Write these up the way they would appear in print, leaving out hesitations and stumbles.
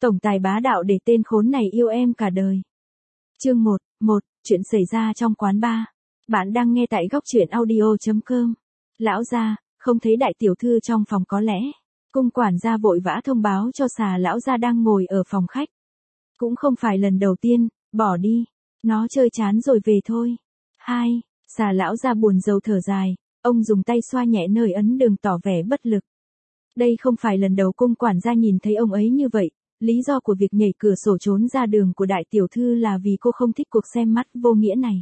Tổng tài bá đạo để tên khốn này yêu em cả đời. Chương 1, chuyện xảy ra trong quán bar. Bạn đang nghe tại góc truyện audio.com. Lão gia, không thấy đại tiểu thư trong phòng có lẽ. Cung quản gia vội vã thông báo cho Xà lão gia đang ngồi ở phòng khách. Cũng không phải lần đầu tiên, bỏ đi. Nó chơi chán rồi về thôi. Xà lão gia buồn rầu thở dài, ông dùng tay xoa nhẹ nơi ấn đường tỏ vẻ bất lực. Đây không phải lần đầu cung quản gia nhìn thấy ông ấy như vậy. Lý do của việc nhảy cửa sổ trốn ra đường của đại tiểu thư là vì cô không thích cuộc xem mắt vô nghĩa này.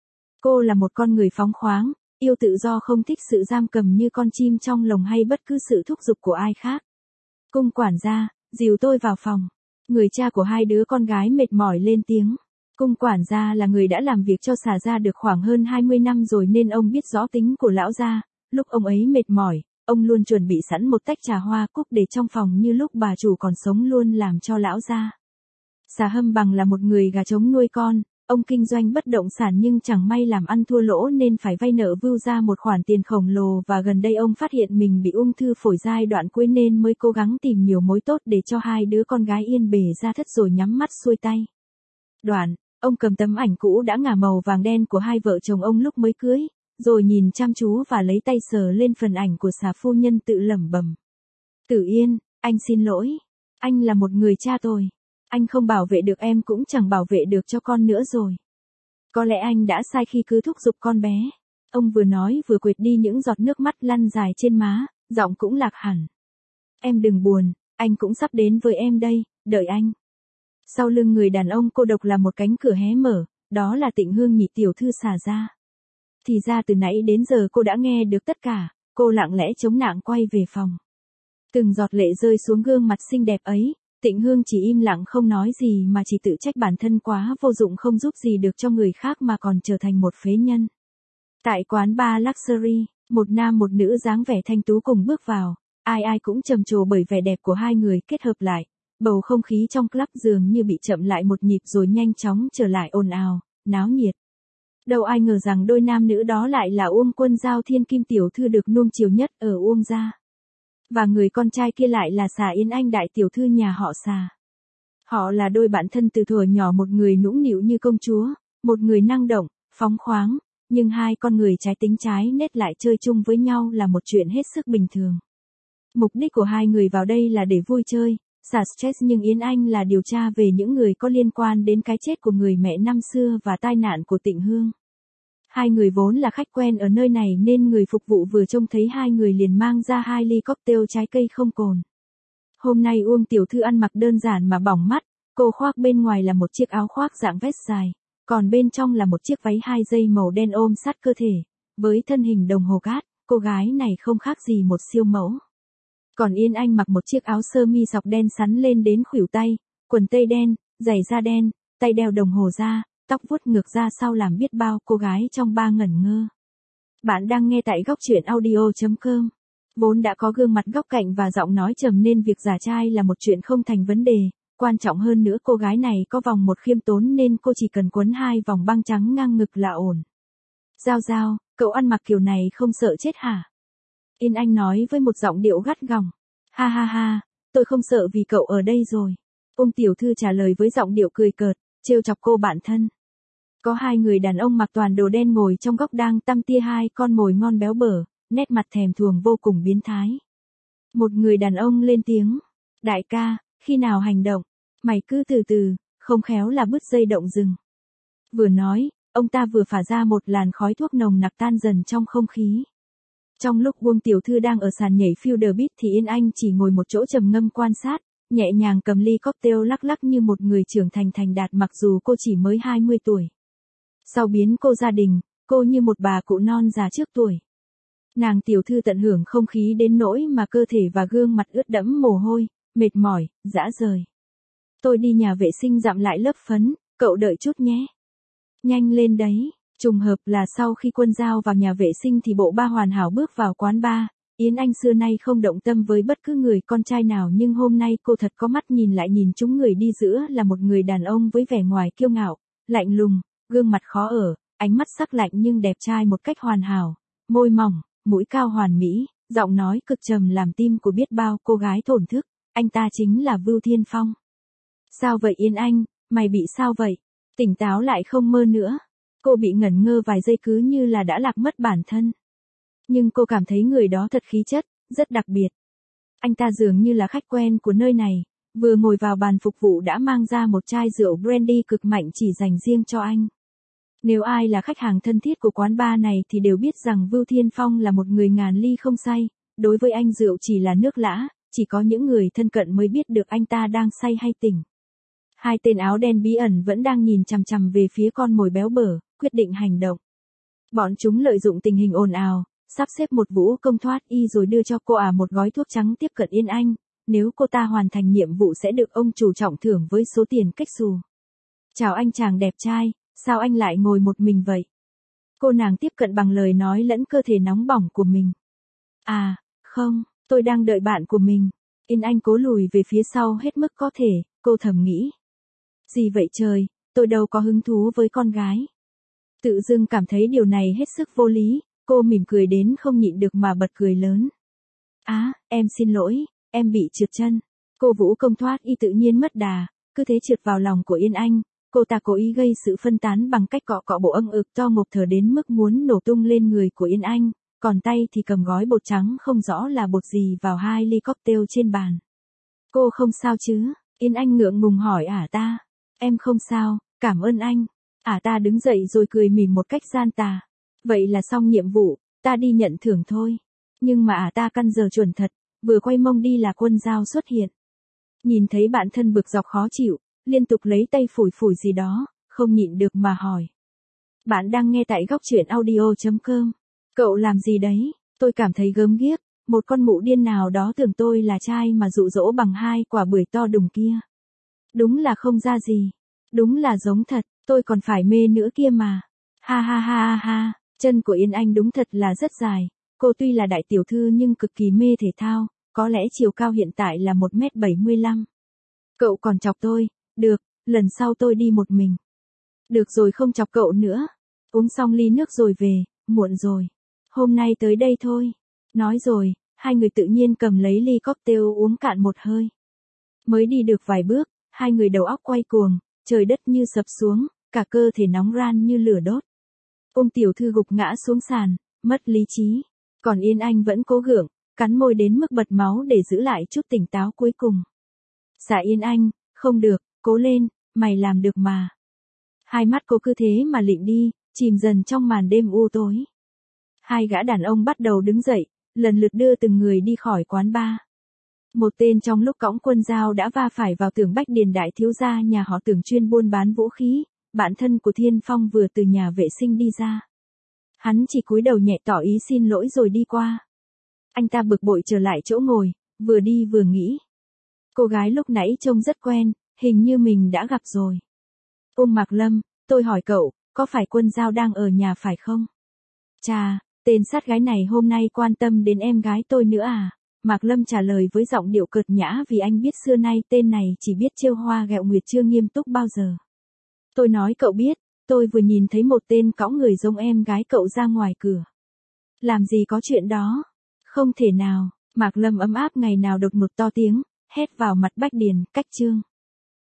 Cô là một con người phóng khoáng, yêu tự do, không thích sự giam cầm như con chim trong lồng hay bất cứ sự thúc giục của ai khác. Cung quản gia, dìu tôi vào phòng. Người cha của hai đứa con gái mệt mỏi lên tiếng. Cung quản gia là người đã làm việc cho Xà gia được khoảng hơn 20 năm rồi nên ông biết rõ tính của lão gia. Lúc ông ấy mệt mỏi, ông luôn chuẩn bị sẵn một tách trà hoa cúc để trong phòng như lúc bà chủ còn sống luôn làm cho lão gia. Xà Hâm Bằng là một người gà trống nuôi con, ông kinh doanh bất động sản nhưng chẳng may làm ăn thua lỗ nên phải vay nợ vưu ra một khoản tiền khổng lồ, và gần đây ông phát hiện mình bị ung thư phổi giai đoạn cuối nên mới cố gắng tìm nhiều mối tốt để cho hai đứa con gái yên bề ra thất rồi nhắm mắt xuôi tay. Đoạn, ông cầm tấm ảnh cũ đã ngả màu vàng đen của hai vợ chồng ông lúc mới cưới, rồi nhìn chăm chú và lấy tay sờ lên phần ảnh của Xà phu nhân, tự lẩm bẩm. Tử Yên, anh xin lỗi. Anh là một người cha tồi. Anh không bảo vệ được em cũng chẳng bảo vệ được cho con nữa rồi. Có lẽ anh đã sai khi cứ thúc giục con bé. Ông vừa nói vừa quệt đi những giọt nước mắt lăn dài trên má, giọng cũng lạc hẳn. Em đừng buồn, anh cũng sắp đến với em đây, đợi anh. Sau lưng người đàn ông cô độc là một cánh cửa hé mở, đó là Tịnh Hương nhị tiểu thư Xà gia. Thì ra từ nãy đến giờ cô đã nghe được tất cả, cô lặng lẽ chống nạng quay về phòng. Từng giọt lệ rơi xuống gương mặt xinh đẹp ấy, Tịnh Hương chỉ im lặng không nói gì mà chỉ tự trách bản thân quá vô dụng, không giúp gì được cho người khác mà còn trở thành một phế nhân. Tại quán bar Luxury, một nam một nữ dáng vẻ thanh tú cùng bước vào, ai ai cũng trầm trồ bởi vẻ đẹp của hai người kết hợp lại. Bầu không khí trong club dường như bị chậm lại một nhịp rồi nhanh chóng trở lại ồn ào, náo nhiệt. Đâu ai ngờ rằng đôi nam nữ đó lại là Uông Quân Giao thiên kim tiểu thư được nuông chiều nhất ở Uông gia. Và người con trai kia lại là Xà Yên Anh đại tiểu thư nhà họ Xà. Họ là đôi bạn thân từ thuở nhỏ, một người nũng nịu như công chúa, một người năng động, phóng khoáng, nhưng hai con người trái tính trái nết lại chơi chung với nhau là một chuyện hết sức bình thường. Mục đích của hai người vào đây là để vui chơi, xả stress, nhưng Yến Anh là điều tra về những người có liên quan đến cái chết của người mẹ năm xưa và tai nạn của Tịnh Hương. Hai người vốn là khách quen ở nơi này nên người phục vụ vừa trông thấy hai người liền mang ra 2 ly cocktail trái cây không cồn. Hôm nay Uông tiểu thư ăn mặc đơn giản mà bỏng mắt, cô khoác bên ngoài là một chiếc áo khoác dạng vest dài, còn bên trong là một chiếc váy 2 dây màu đen ôm sát cơ thể. Với thân hình đồng hồ cát, cô gái này không khác gì một siêu mẫu. Còn Yên Anh mặc một chiếc áo sơ mi sọc đen sắn lên đến khuỷu tay, quần tây đen, giày da đen, tay đeo đồng hồ da, tóc vuốt ngược ra sau làm biết bao cô gái trong ba ngẩn ngơ. Bạn đang nghe tại góc truyện audio.com. Vốn đã có gương mặt góc cạnh và giọng nói trầm nên việc giả trai là một chuyện không thành vấn đề. Quan trọng hơn nữa, cô gái này có vòng một khiêm tốn nên cô chỉ cần quấn 2 vòng băng trắng ngang ngực là ổn. Giao Giao, cậu ăn mặc kiểu này không sợ chết hả? Yên Anh nói với một giọng điệu gắt gỏng. Ha ha ha, tôi không sợ vì cậu ở đây rồi. Uông tiểu thư trả lời với giọng điệu cười cợt, trêu chọc cô bạn thân. Có hai người đàn ông mặc toàn đồ đen ngồi trong góc đang tăm tia 2 con mồi ngon béo bở, nét mặt thèm thuồng vô cùng biến thái. Một người đàn ông lên tiếng. Đại ca, khi nào hành động? Mày cứ từ từ, không khéo là bứt dây động rừng. Vừa nói, ông ta vừa phả ra một làn khói thuốc nồng nặc tan dần trong không khí. Trong lúc Uông tiểu thư đang ở sàn nhảy field the beat thì Yên Anh chỉ ngồi một chỗ trầm ngâm quan sát, nhẹ nhàng cầm ly cocktail lắc lắc như một người trưởng thành thành đạt mặc dù cô chỉ mới 20 tuổi. Sau biến cô gia đình, cô như một bà cụ non già trước tuổi. Nàng tiểu thư tận hưởng không khí đến nỗi mà cơ thể và gương mặt ướt đẫm mồ hôi, mệt mỏi, rã rời. Tôi đi nhà vệ sinh dặm lại lớp phấn, cậu đợi chút nhé. Nhanh lên đấy. Trùng hợp là sau khi Quân Giao vào nhà vệ sinh thì bộ ba hoàn hảo bước vào quán bar. Yến Anh xưa nay không động tâm với bất cứ người con trai nào nhưng hôm nay cô thật có mắt nhìn lại nhìn chúng. Người đi giữa là một người đàn ông với vẻ ngoài kiêu ngạo, lạnh lùng, gương mặt khó ở, ánh mắt sắc lạnh nhưng đẹp trai một cách hoàn hảo, môi mỏng, mũi cao hoàn mỹ, giọng nói cực trầm làm tim của biết bao cô gái thổn thức. Anh ta chính là Vưu Thiên Phong. Sao vậy Yên Anh, mày bị sao vậy? Tỉnh táo lại không mơ nữa. Cô bị ngẩn ngơ vài giây cứ như là đã lạc mất bản thân. Nhưng cô cảm thấy người đó thật khí chất, rất đặc biệt. Anh ta dường như là khách quen của nơi này, vừa ngồi vào bàn phục vụ đã mang ra một chai rượu brandy cực mạnh chỉ dành riêng cho anh. Nếu ai là khách hàng thân thiết của quán bar này thì đều biết rằng Vưu Thiên Phong là một người ngàn ly không say, đối với anh rượu chỉ là nước lã, chỉ có những người thân cận mới biết được anh ta đang say hay tỉnh. Hai tên áo đen bí ẩn vẫn đang nhìn chằm chằm về phía con mồi béo bở, quyết định hành động. Bọn chúng lợi dụng tình hình ồn ào, sắp xếp một vũ công thoát y rồi đưa cho cô một gói thuốc trắng tiếp cận Yên Anh, nếu cô ta hoàn thành nhiệm vụ sẽ được ông chủ trọng thưởng với số tiền cách xù. Chào anh chàng đẹp trai, sao anh lại ngồi một mình vậy? Cô nàng tiếp cận bằng lời nói lẫn cơ thể nóng bỏng của mình. À, không, tôi đang đợi bạn của mình. Yên Anh cố lùi về phía sau hết mức có thể, cô thầm nghĩ. Gì vậy trời, tôi đâu có hứng thú với con gái. Tự dưng cảm thấy điều này hết sức vô lý, cô mỉm cười đến không nhịn được mà bật cười lớn. Em xin lỗi, em bị trượt chân. Cô vũ công thoát y tự nhiên mất đà, cứ thế trượt vào lòng của Yên Anh. Cô ta cố ý gây sự phân tán bằng cách cọ cọ bộ âng ực to ngộp thở đến mức muốn nổ tung lên người của Yên Anh, còn tay thì cầm gói bột trắng không rõ là bột gì vào 2 ly cocktail trên bàn. Cô không sao chứ? Yên Anh ngượng ngùng hỏi ta. Em không sao, cảm ơn anh. Ta đứng dậy rồi cười mỉm một cách gian tà. Vậy là xong nhiệm vụ, ta đi nhận thưởng thôi. Nhưng mà ta căn giờ chuẩn thật, vừa quay mông đi là Quân Giao xuất hiện. Nhìn thấy bạn thân bực dọc khó chịu, liên tục lấy tay phủi phủi gì đó, không nhịn được mà hỏi. Bạn đang nghe tại góc truyện audio.com. Cậu làm gì đấy? Tôi cảm thấy gớm ghiếc, một con mụ điên nào đó tưởng tôi là trai mà dụ dỗ bằng 2 quả bưởi to đùng kia. Đúng là không ra gì. Đúng là giống thật, tôi còn phải mê nữa kia mà. Ha ha ha ha ha, chân của Yên Anh đúng thật là rất dài. Cô tuy là đại tiểu thư nhưng cực kỳ mê thể thao, có lẽ chiều cao hiện tại là 1m75. Cậu còn chọc tôi, được, lần sau tôi đi một mình. Được rồi không chọc cậu nữa. Uống xong ly nước rồi về, muộn rồi. Hôm nay tới đây thôi. Nói rồi, hai người tự nhiên cầm lấy ly cocktail uống cạn một hơi. Mới đi được vài bước, hai người đầu óc quay cuồng, trời đất như sập xuống, cả cơ thể nóng ran như lửa đốt. Ông tiểu thư gục ngã xuống sàn, mất lý trí. Còn Yên Anh vẫn cố gượng, cắn môi đến mức bật máu để giữ lại chút tỉnh táo cuối cùng. Dạ Yên Anh, không được, cố lên, mày làm được mà. Hai mắt cô cứ thế mà lịm đi, chìm dần trong màn đêm u tối. Hai gã đàn ông bắt đầu đứng dậy, lần lượt đưa từng người đi khỏi quán bar. Một tên trong lúc cõng Quân Giao đã va phải vào Tưởng Bách Điền đại thiếu gia nhà họ Tưởng chuyên buôn bán vũ khí, bạn thân của Thiên Phong vừa từ nhà vệ sinh đi ra. Hắn chỉ cúi đầu nhẹ tỏ ý xin lỗi rồi đi qua. Anh ta bực bội trở lại chỗ ngồi, vừa đi vừa nghĩ. Cô gái lúc nãy trông rất quen, hình như mình đã gặp rồi. Mạc Lâm, tôi hỏi cậu, có phải Quân Giao đang ở nhà phải không? Chà, tên sát gái này hôm nay quan tâm đến em gái tôi nữa à? Mạc Lâm trả lời với giọng điệu cợt nhã vì anh biết xưa nay tên này chỉ biết trêu hoa ghẹo nguyệt chưa nghiêm túc bao giờ. Tôi nói cậu biết, tôi vừa nhìn thấy một tên cõng người giống em gái cậu ra ngoài cửa. Làm gì có chuyện đó? Không thể nào, Mạc Lâm ấm áp ngày nào đột ngột to tiếng, hét vào mặt Bách Điền, cách chương.